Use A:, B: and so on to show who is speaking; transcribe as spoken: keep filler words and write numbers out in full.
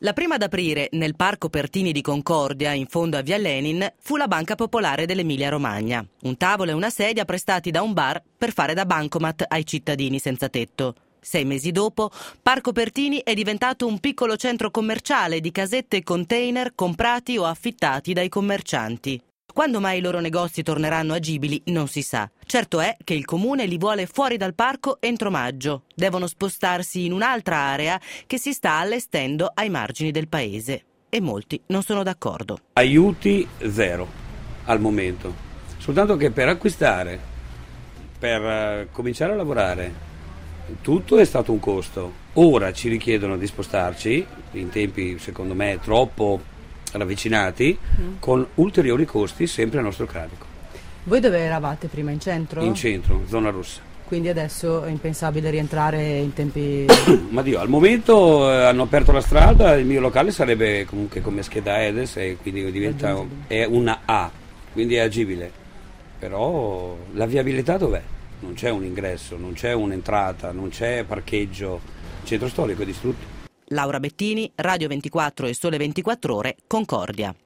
A: La prima ad aprire nel Parco Pertini di Concordia, in fondo a Via Lenin, fu la Banca Popolare dell'Emilia-Romagna. Un tavolo e una sedia prestati da un bar per fare da bancomat ai cittadini senza tetto. Sei mesi dopo, Parco Pertini è diventato un piccolo centro commerciale di casette e container comprati o affittati dai commercianti. Quando mai i loro negozi torneranno agibili non si sa. Certo è che il comune li vuole fuori dal parco entro maggio. Devono spostarsi in un'altra area che si sta allestendo ai margini del paese. E molti non sono d'accordo.
B: Aiuti zero al momento. Soltanto che per acquistare, per uh, cominciare a lavorare, tutto è stato un costo. Ora ci richiedono di spostarci in tempi, secondo me, troppo ravvicinati, mm. con ulteriori costi sempre a nostro carico.
C: Voi dove eravate prima? In centro?
B: In centro, zona rossa.
C: Quindi adesso è impensabile rientrare in tempi...
B: Ma Dio, al momento eh, hanno aperto la strada, il mio locale sarebbe comunque come scheda Edes e quindi diventa è una A, quindi è agibile. Però la viabilità dov'è? Non c'è un ingresso, non c'è un'entrata, non c'è parcheggio, il centro storico è distrutto.
A: Laura Bettini, Radio ventiquattro e Sole ventiquattro Ore, Concordia.